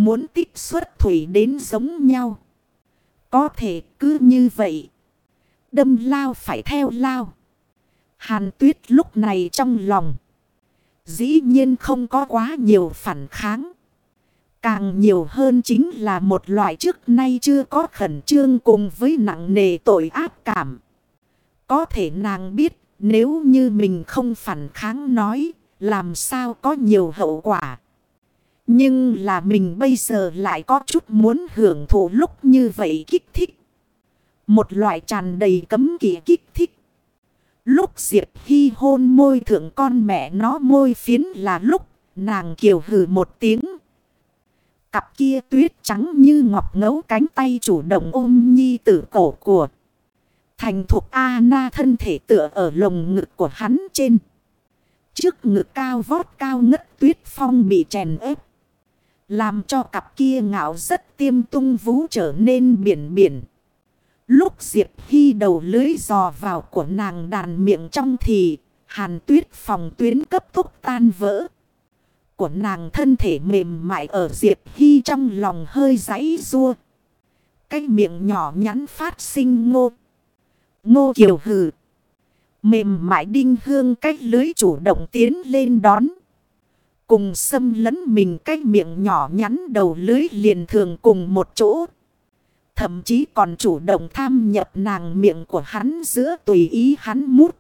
muốn tích xuất thủy đến giống nhau. Có thể cứ như vậy. Đâm lao phải theo lao. Hàn Tuyết lúc này trong lòng dĩ nhiên không có quá nhiều phản kháng. Càng nhiều hơn chính là một loại trước nay chưa có khẩn trương cùng với nặng nề tội ác cảm. Có thể nàng biết nếu như mình không phản kháng nói làm sao có nhiều hậu quả. Nhưng là mình bây giờ lại có chút muốn hưởng thụ lúc như vậy kích thích. Một loại tràn đầy cấm kỵ kích thích. Lúc Diệp Hy hôn môi thượng con mẹ nó môi phiến là lúc nàng kiều hừ một tiếng. Cặp kia tuyết trắng như ngọc ngấu cánh tay chủ động ôm nhi tử cổ của. Thành thục Anna thân thể tựa ở lồng ngực của hắn trên. Trước ngực cao vót cao ngất tuyết phong bị chèn ép. Làm cho cặp kia ngạo rất tiêm tung vú trở nên biển biển. Lúc Diệp Hy đầu lưới dò vào của nàng đàn miệng trong thì Hàn Tuyết phòng tuyến cấp tốc tan vỡ. Của nàng thân thể mềm mại ở Diệp Hy trong lòng hơi giãy giụa. Cái miệng nhỏ nhắn phát sinh ngô. Ngô kiều hừ. Mềm mại đinh hương cách lưới chủ động tiến lên đón. Cùng xâm lấn mình cái miệng nhỏ nhắn đầu lưới liền thường cùng một chỗ. Thậm chí còn chủ động tham nhập nàng miệng của hắn giữa tùy ý hắn mút.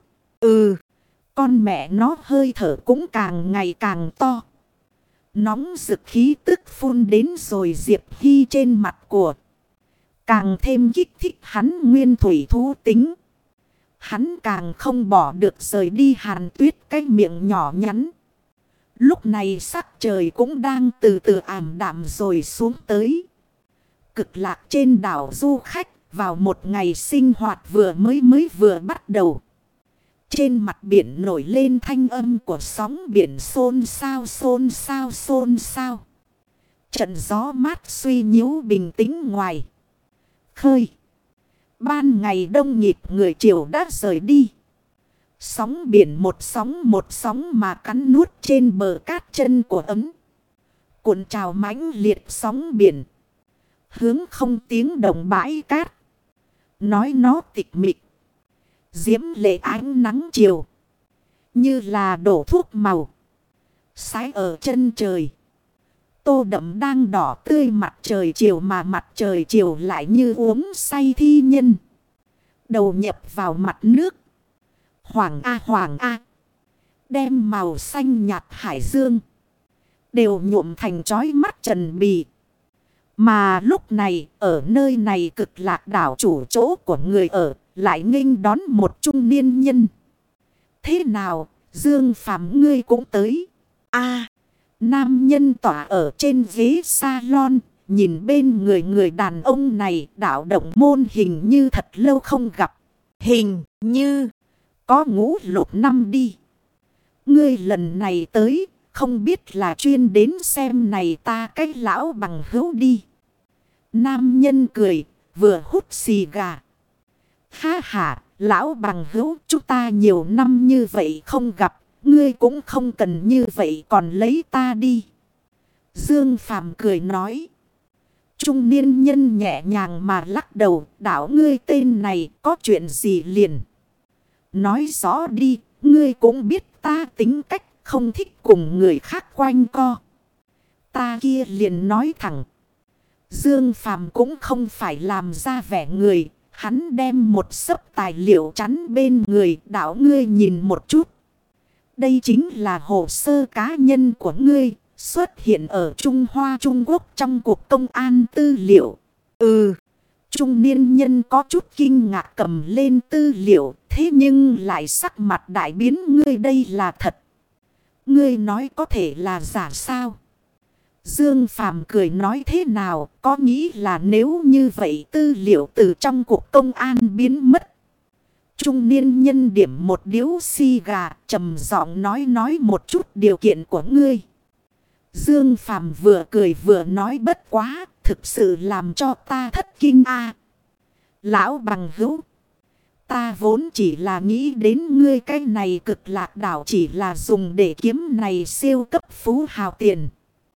Con mẹ nó hơi thở cũng càng ngày càng to. Nóng rực khí tức phun đến rồi Diệp Hy trên mặt của. Càng thêm kích thích hắn nguyên thủy thú tính. Hắn càng không bỏ được rời đi Hàn Tuyết cái miệng nhỏ nhắn. Lúc này sắc trời cũng đang từ từ ảm đạm rồi xuống tới. Cực lạc trên đảo du khách vào một ngày sinh hoạt vừa bắt đầu. Trên mặt biển nổi lên thanh âm của sóng biển xôn xao. Trận gió mát suy nhiễu bình tĩnh ngoài khơi. Ban ngày đông nghịt người triều đã rời đi. Sóng biển một sóng mà cắn nuốt trên bờ cát chân của ấm. Cuộn trào mãnh liệt sóng biển. Hướng không tiếng động bãi cát. Nói nó tịch mịch. Diễm lệ ánh nắng chiều. Như là đổ thuốc màu. Sái ở chân trời. Tô đậm đang đỏ tươi mặt trời chiều mà mặt trời chiều lại như uống say thi nhân. Đầu nhập vào mặt nước. Hoàng a. Đem màu xanh nhạt hải dương. Đều nhuộm thành chói mắt trần bì. Mà lúc này ở nơi này cực lạc đảo chủ chỗ của người ở. Lại nghênh đón một trung niên nhân. Thế nào Dương Phàm ngươi cũng tới. Nam nhân tỏa ở trên ghế salon. Nhìn bên người đàn ông này đảo động môn hình như thật lâu không gặp. Hình như có ngũ lục năm đi. Ngươi lần này tới không biết là chuyên đến xem này ta cái lão bằng hữu đi. Nam nhân cười vừa hút xì gà. Ha, lão bằng hữu chúng ta nhiều năm như vậy không gặp. Ngươi cũng không cần như vậy còn lấy ta đi. Dương Phàm cười nói. Trung niên nhân nhẹ nhàng mà lắc đầu. Đảo ngươi tên này có chuyện gì liền. Nói rõ đi. Ngươi cũng biết ta tính cách không thích cùng người khác quanh co. Ta kia liền nói thẳng. Dương Phàm cũng không phải làm ra vẻ người. Hắn đem một xấp tài liệu chắn bên người. Đảo ngươi nhìn một chút. Đây chính là hồ sơ cá nhân của ngươi. Xuất hiện ở Trung Hoa Trung Quốc trong cuộc công an tư liệu. Trung niên nhân có chút kinh ngạc cầm lên tư liệu. Thế nhưng lại sắc mặt đại biến. Ngươi đây là thật. Ngươi nói có thể là giả sao? Dương Phàm cười nói thế nào? Có nghĩ là nếu như vậy tư liệu từ trong cuộc công an biến mất. Trung niên nhân điểm một điếu xì gà trầm giọng nói một chút điều kiện của ngươi. Dương Phàm vừa cười vừa nói bất quá. Thực sự làm cho ta thất kinh Lão bằng hữu. Ta vốn chỉ là nghĩ đến ngươi cái này cực lạc đảo chỉ là dùng để kiếm này siêu cấp phú hào tiền.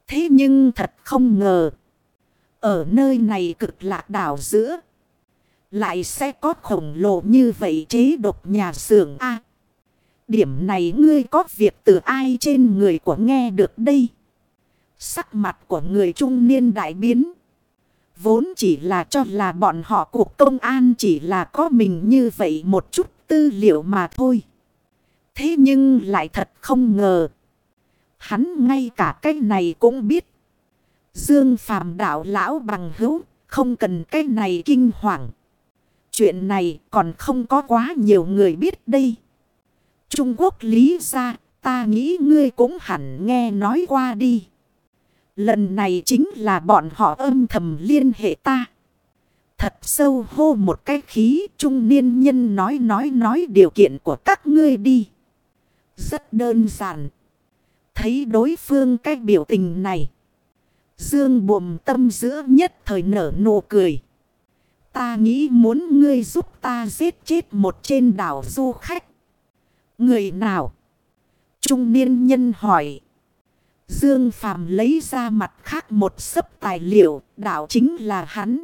Thế nhưng thật không ngờ. Ở nơi này cực lạc đảo giữa. Lại sẽ có khổng lồ như vậy chế độc nhà xưởng A. Điểm này ngươi có việc từ ai trên người của nghe được đây? Sắc mặt của người trung niên đại biến. Vốn chỉ là cho là bọn họ cuộc công an chỉ là có mình như vậy một chút tư liệu mà thôi. Thế nhưng lại thật không ngờ. Hắn ngay cả cái này cũng biết. Dương Phàm đạo lão bằng hữu, không cần cái này kinh hoàng. Chuyện này còn không có quá nhiều người biết đây. Trung Quốc lý gia, ta nghĩ ngươi cũng hẳn nghe nói qua đi. Lần này chính là bọn họ âm thầm liên hệ ta. Thật sâu hô một cái khí, trung niên nhân nói điều kiện của các ngươi đi. Rất đơn giản. Thấy đối phương cái biểu tình này. Dương Buồm Tâm giữa nhất thời nở nụ cười. Ta nghĩ muốn ngươi giúp ta giết chết một trên đảo du khách. Người nào? Trung niên nhân hỏi. Dương Phàm lấy ra mặt khác một xấp tài liệu, đảo chính là hắn.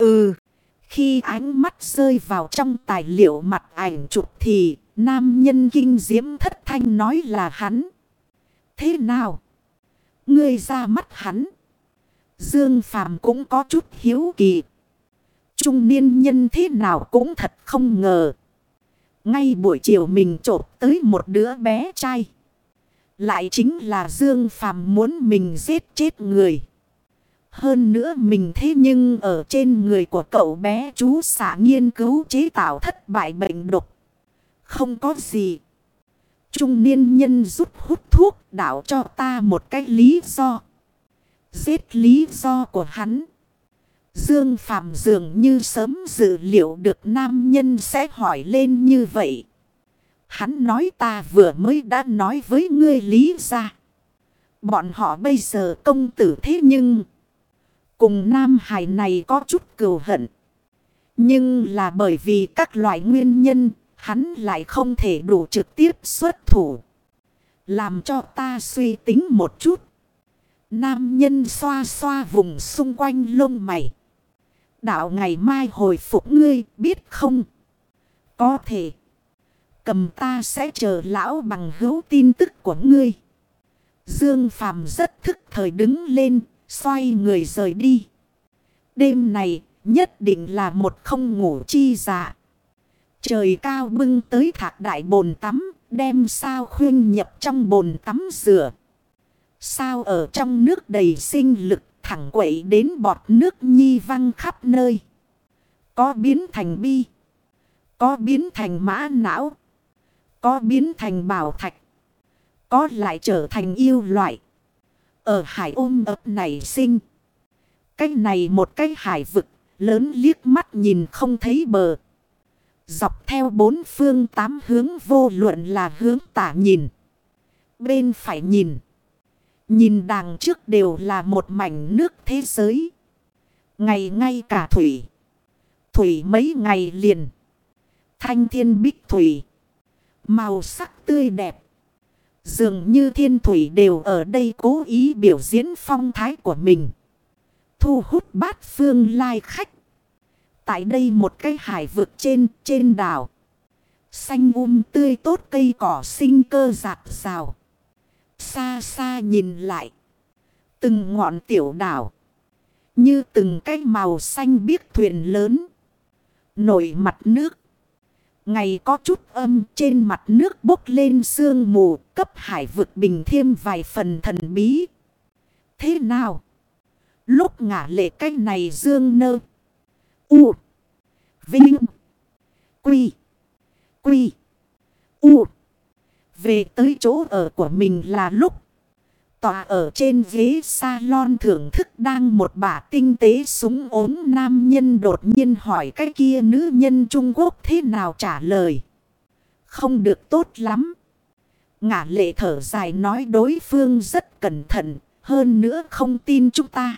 Khi ánh mắt rơi vào trong tài liệu mặt ảnh chụp thì nam nhân kinh diễm thất thanh nói là hắn. Thế nào? Ngươi ra mắt hắn. Dương Phàm cũng có chút hiếu kỳ. Trung niên nhân thế nào cũng thật không ngờ. Ngay buổi chiều mình chộp tới một đứa bé trai. Lại chính là Dương Phàm muốn mình giết chết người. Hơn nữa mình thế nhưng ở trên người của cậu bé chú xạ nghiên cứu chế tạo thất bại bệnh độc. Không có gì. Trung niên nhân rút hút thuốc đảo cho ta một cái lý do. Giết lý do của hắn. Dương Phàm dường như sớm dự liệu được nam nhân sẽ hỏi lên như vậy. Hắn nói ta vừa mới đã nói với ngươi lý ra. Bọn họ bây giờ công tử thế nhưng cùng nam hài này có chút cừu hận. Nhưng là bởi vì các loại nguyên nhân hắn lại không thể đủ trực tiếp xuất thủ. Làm cho ta suy tính một chút. Nam nhân xoa xoa vùng xung quanh lông mày. Đạo ngày mai hồi phục ngươi biết không? Có thể. Cầm ta sẽ chờ lão bằng hữu tin tức của ngươi. Dương Phàm rất thức thời đứng lên, xoay người rời đi. Đêm này nhất định là một không ngủ chi dạ. Trời cao bưng tới thạc đại bồn tắm, đem sao khuyên nhập trong bồn tắm rửa. Sao ở trong nước đầy sinh lực thẳng quậy đến bọt nước nhi văng khắp nơi. Có biến thành bi. Có biến thành mã não. Có biến thành bảo thạch. Có lại trở thành yêu loại. Ở hải ôm ấp nảy sinh. Cái này một cái hải vực lớn liếc mắt nhìn không thấy bờ. Dọc theo bốn phương tám hướng vô luận là hướng tả nhìn. Bên phải nhìn. Nhìn đằng trước đều là một mảnh nước thế giới. Ngày ngay cả thủy. Thủy mấy ngày liền. Thanh thiên bích thủy. Màu sắc tươi đẹp. Dường như thiên thủy đều ở đây cố ý biểu diễn phong thái của mình. Thu hút bát phương lai khách. Tại đây một cái hải vực trên đảo. Xanh tươi tốt cây cỏ sinh cơ rạc rào. Xa xa nhìn lại. Từng ngọn tiểu đảo. Như từng cái màu xanh biếc thuyền lớn. Nổi mặt nước. Ngày có chút âm trên mặt nước bốc lên sương mù cấp hải vực bình thêm vài phần thần bí. Thế nào? Lúc ngả lệ cái này dương nơ. U. Vinh. Quy. Quy. U. Về tới chỗ ở của mình là lúc. Tòa ở trên ghế salon thưởng thức đang một bả tinh tế súng ốm nam nhân đột nhiên hỏi cái kia nữ nhân Trung Quốc thế nào trả lời. Không được tốt lắm. Ngả lệ thở dài nói đối phương rất cẩn thận, hơn nữa không tin chúng ta.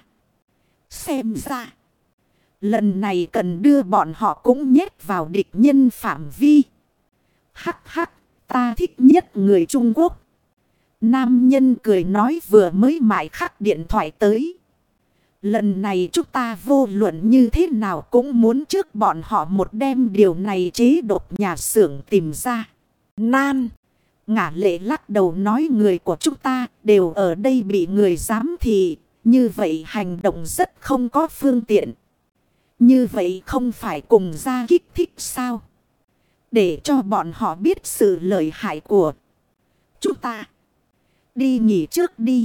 Xem ra, lần này cần đưa bọn họ cũng nhét vào địch nhân phạm vi. Hắc hắc, ta thích nhất người Trung Quốc. Nam nhân cười nói vừa mới mải khắc điện thoại tới. Lần này chúng ta vô luận như thế nào cũng muốn trước bọn họ một đêm điều này chế độc nhà xưởng tìm ra. Nan. Ngả lệ lắc đầu nói người của chúng ta đều ở đây bị người giám thị. Như vậy hành động rất không có phương tiện. Như vậy không phải cùng ra kích thích sao? Để cho bọn họ biết sự lợi hại của chúng ta. Đi nghỉ trước đi.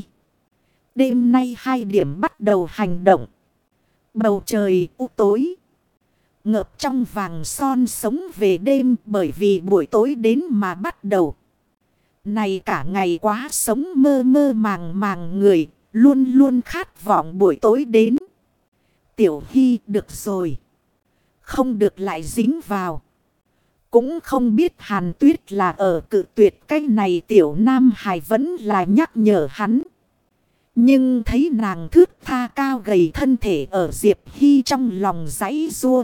Đêm nay 2 điểm bắt đầu hành động. Bầu trời u tối. Ngợp trong vàng son sống về đêm bởi vì buổi tối đến mà bắt đầu. Này cả ngày quá sống mơ mơ màng màng người. Luôn luôn khát vọng buổi tối đến. Tiểu Hy được rồi. Không được lại dính vào. Cũng không biết Hàn Tuyết là ở cự tuyệt cái này tiểu nam hài vẫn là nhắc nhở hắn. Nhưng thấy nàng thướt tha cao gầy thân thể ở Diệp Hy trong lòng giãy giụa.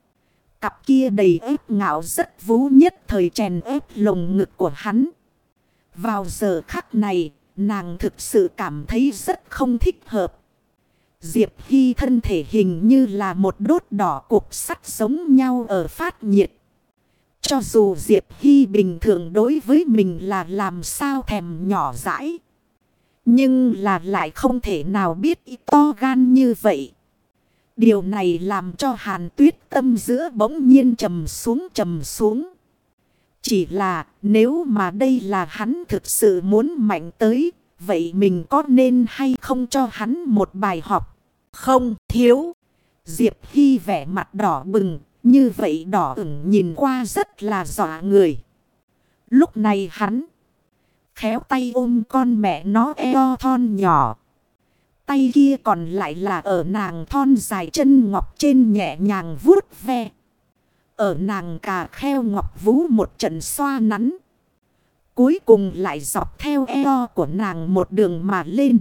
Cặp kia đầy ép ngạo rất vú nhất thời chèn ép lồng ngực của hắn. Vào giờ khắc này, nàng thực sự cảm thấy rất không thích hợp. Diệp Hy thân thể hình như là một đốt đỏ cục sắt giống nhau ở phát nhiệt. Cho dù Diệp Hy bình thường đối với mình là làm sao thèm nhỏ dãi. Nhưng là lại không thể nào biết to gan như vậy. Điều này làm cho Hàn Tuyết tâm giữa bỗng nhiên trầm xuống. Chỉ là nếu mà đây là hắn thực sự muốn mạnh tới. Vậy mình có nên hay không cho hắn một bài học? Không thiếu. Diệp Hy vẻ mặt đỏ bừng. Như vậy đỏ ửng nhìn qua rất là dọa người. Lúc này hắn khéo tay ôm con mẹ nó eo thon nhỏ. Tay kia còn lại là ở nàng thon dài chân ngọc trên nhẹ nhàng vuốt ve. Ở nàng cà kheo ngọc vú một trận xoa nắn. Cuối cùng lại dọc theo eo của nàng một đường mà lên.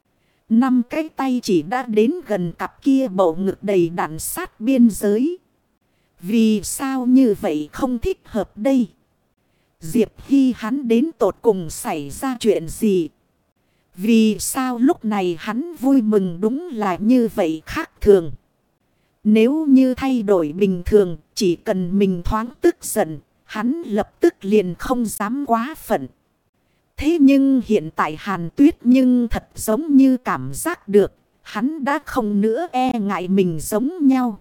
5 cái tay chỉ đã đến gần cặp kia bầu ngực đầy đặn sát biên giới. Vì sao như vậy không thích hợp đây? Diệp Hy hắn đến tột cùng xảy ra chuyện gì? Vì sao lúc này hắn vui mừng đúng là như vậy khác thường? Nếu như thay đổi bình thường, chỉ cần mình thoáng tức giận, hắn lập tức liền không dám quá phận. Thế nhưng hiện tại Hàn Tuyết nhưng thật giống như cảm giác được, hắn đã không nữa e ngại mình giống nhau.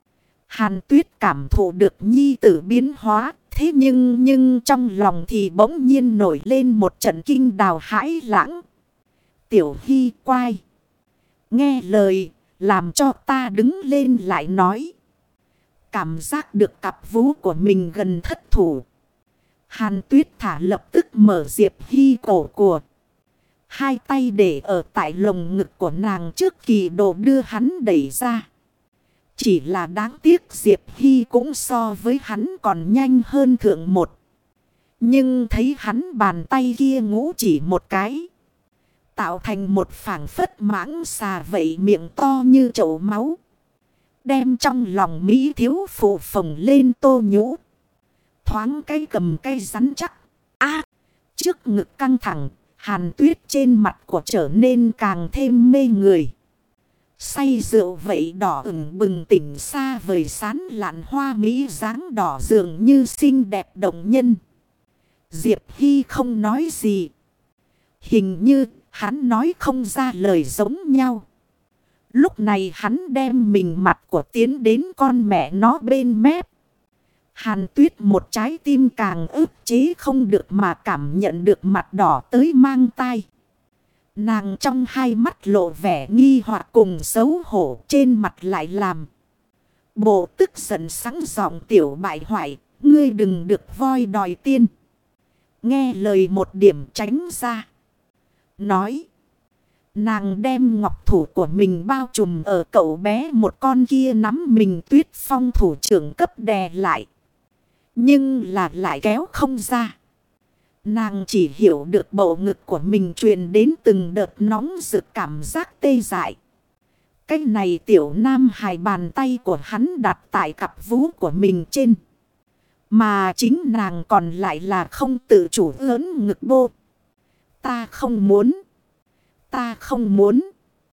Hàn Tuyết cảm thụ được nhi tử biến hóa, thế nhưng trong lòng thì bỗng nhiên nổi lên một trận kinh đào hãi lãng. Tiểu Hy quay. Nghe lời, làm cho ta đứng lên lại nói. Cảm giác được cặp vú của mình gần thất thủ. Hàn Tuyết thả lập tức mở Diệp Hy cổ của. 2 tay để ở tại lồng ngực của nàng trước kỳ độ đưa hắn đẩy ra. Chỉ là đáng tiếc Diệp Hy cũng so với hắn còn nhanh hơn thượng một. Nhưng thấy hắn bàn tay kia ngũ chỉ một cái. Tạo thành một phảng phất mãng xà vậy miệng to như chậu máu. Đem trong lòng Mỹ thiếu phụ phồng lên tô nhũ. Thoáng cái cầm cây rắn chắc. Trước ngực căng thẳng, Hàn Tuyết trên mặt của trở nên càng thêm mê người. Say rượu vậy đỏ ửng bừng tỉnh xa vời sán lạn hoa mỹ dáng đỏ dường như xinh đẹp động nhân. Diệp Hy không nói gì. Hình như hắn nói không ra lời giống nhau. Lúc này hắn đem mình mặt của tiến đến con mẹ nó bên mép. Hàn Tuyết một trái tim càng ức chế không được mà cảm nhận được mặt đỏ tới mang tai. Nàng trong 2 mắt lộ vẻ nghi hoặc cùng xấu hổ trên mặt lại làm. Bộ tức giận sẵn giọng tiểu bại hoại, ngươi đừng được voi đòi tiên. Nghe lời một điểm tránh ra. Nói. Nàng đem ngọc thủ của mình bao trùm ở cậu bé một con kia nắm mình Tuyết Phong thủ trưởng cấp đè lại. Nhưng là lại kéo không ra. Nàng chỉ hiểu được bộ ngực của mình truyền đến từng đợt nóng rực cảm giác tê dại. Cái này tiểu nam hài bàn tay của hắn đặt tại cặp vú của mình trên. Mà chính nàng còn lại là không tự chủ ớn ngực bô. Ta không muốn. Ta không muốn.